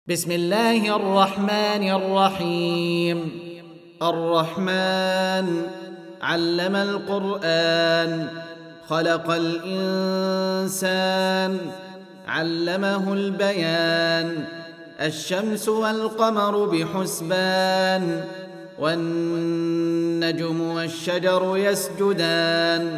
بسم الله الرحمن الرحيم. الرحمن علم القرآن، خلق الإنسان، علمه البيان. الشمس والقمر بحسبان، والنجم والشجر يسجدان.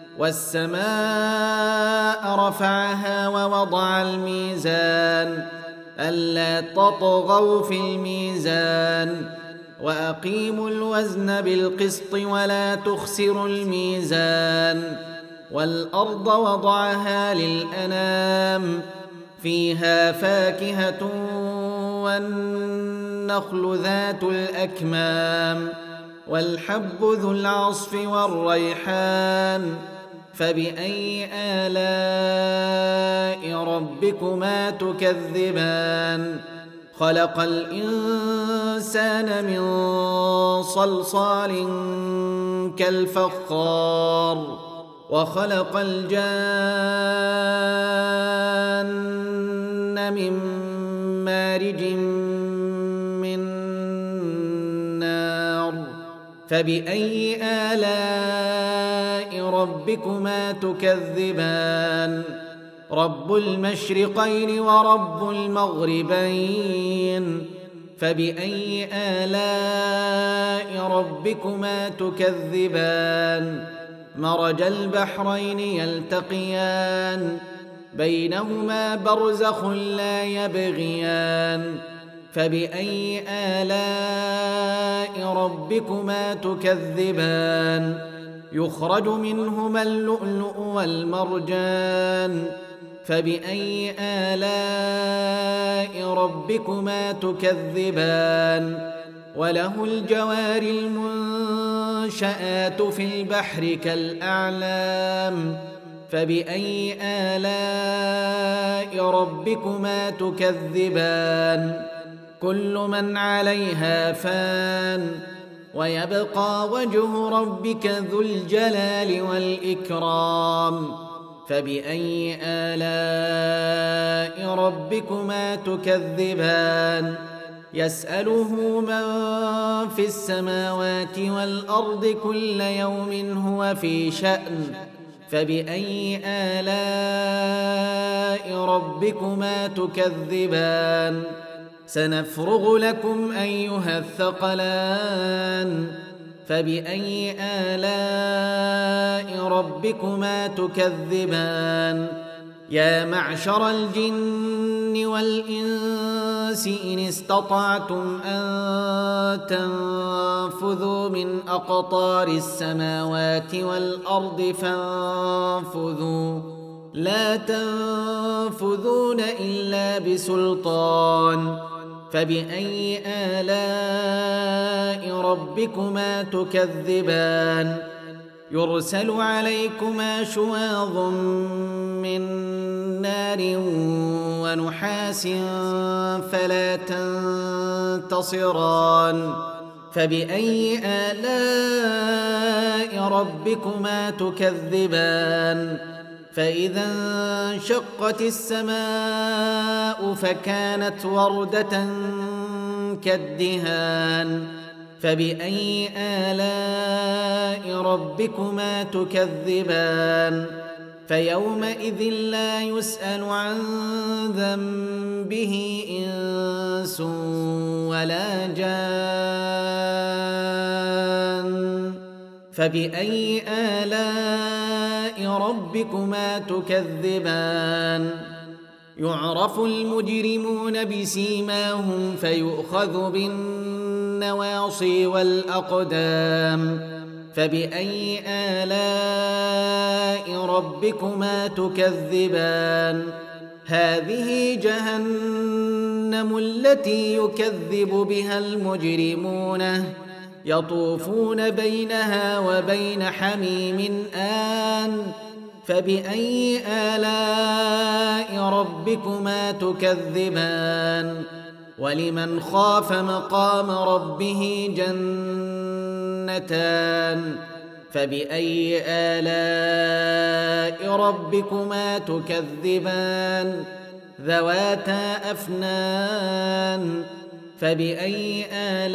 والسماء رفعها ووضع الميزان، ألا تطغوا في الميزان، وأقيموا الوزن بالقسط ولا تخسروا الميزان. والأرض وضعها للأنام، فيها فاكهة والنخل ذات الأكمام، والحب ذو العصف والريحان. فبأي آلاء ربكما تكذبان؟ خلق الإنسان من صلصال كالفخار، وخلق الجان من مارج من نار. فبأي آلاء ربكما تكذبان؟ رب المشرقين ورب المغربين. فبأي آلاء ربكما تكذبان؟ مرج البحرين يلتقيان، بينهما برزخ لا يبغيان. فبأي آلاء ربكما تكذبان؟ يخرج منهما اللؤلؤ والمرجان. فبأي آلاء ربكما تكذبان؟ وله الجوار المنشآت في البحر كالأعلام. فبأي آلاء ربكما تكذبان؟ كل من عليها فان، ويبقى وجه ربك ذو الجلال والإكرام. فبأي آلاء ربكما تكذبان؟ يسأله من في السماوات والأرض كل يوم هو في شأن. فبأي آلاء ربكما تكذبان؟ سنفرغ لكم أيها الثقلان. فبأي آلاء ربكما تكذبان؟ يا معشر الجن والإنس إن استطعتم أن تنفذوا من أقطار السماوات والأرض فانفذوا، لا تنفذون إلا بسلطان. فبأي آلاء ربكما تكذبان؟ يرسل عليكما شواظ من نار ونحاس فلا تنتصران. فبأي آلاء ربكما تكذبان؟ فإذا انشقت السماء فكانت وردة كالدهان. فبأي آلاء ربكما تكذبان؟ فيومئذ لا يسأل عن ذنبه إنس ولا جان. فبأي آلاء ربكما تكذبان؟ يعرف المجرمون بسيماهم فيؤخذ بالنواصي والأقدام. فبأي آلاء ربكما تكذبان؟ هذه جهنم التي يكذب بها المجرمون، يطوفون بينها وبين حميم آن. فبأي آلاء ربكما تكذبان؟ ولمن خاف مقام ربه جنتان. فبأي آلاء ربكما تكذبان؟ ذواتا أفنان فبأي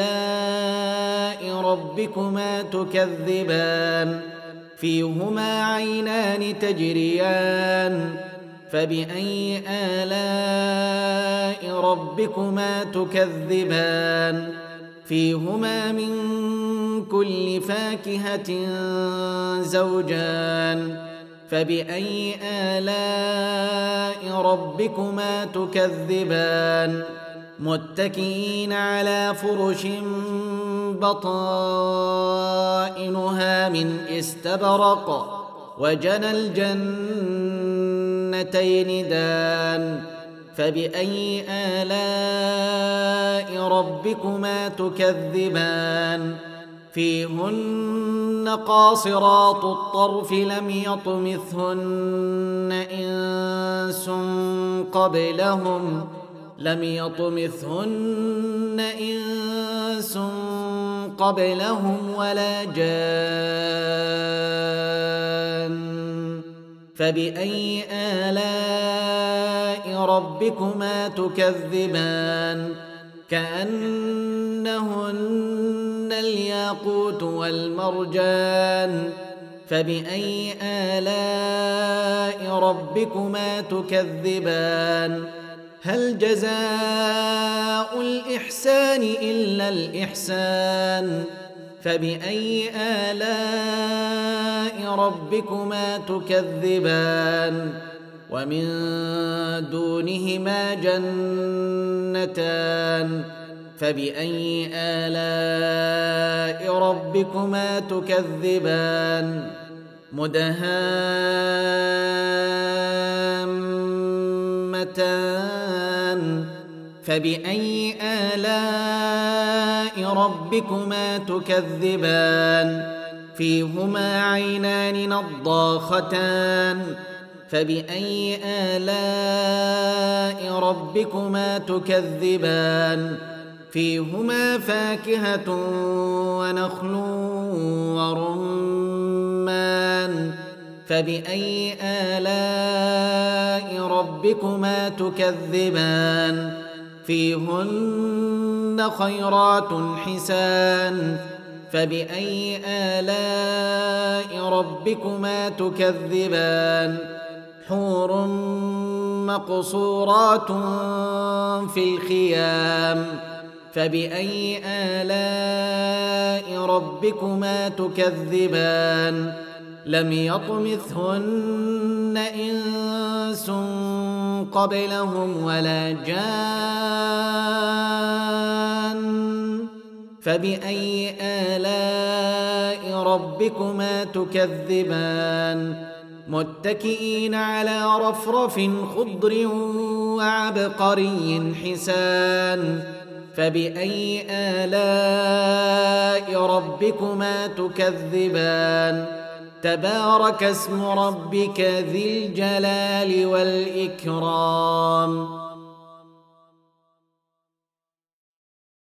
آلاء ربكما تكذبان فيهما عينان تجريان فبأي آلاء ربكما تكذبان فيهما من كل فاكهة زوجان فبأي آلاء ربكما تكذبان متكئين على فرش بطائنها من استبرق وجنى الجنتين دان فبأي آلاء ربكما تكذبان فيهن قاصرات الطرف لم يطمثهن إنس قبلهم ولا جان فبأي آلاء ربكما تكذبان كأنهن الياقوت والمرجان فبأي آلاء ربكما تكذبان هل جزاء الإحسان إلا الإحسان فبأي آلاء ربكما تكذبان ومن دونهما جنتان فبأي آلاء ربكما تكذبان مدهامتان فبأي آلاء ربكما تكذبان فيهما عينان نضاختان فبأي آلاء ربكما تكذبان فيهما فاكهة ونخل ورمان فبأي آلاء ربكما تكذبان فيهن خيرات حسان فبأي آلاء ربكما تكذبان حور مقصورات في الخيام فبأي آلاء ربكما تكذبان لم يطمثهن إنس قبلهم ولا جان فبأي آلاء ربكما تكذبان متكئين على رفرف خضر وعبقري حسان فبأي آلاء ربكما تكذبان تبارك اسم ربك ذي الجلال والإكرام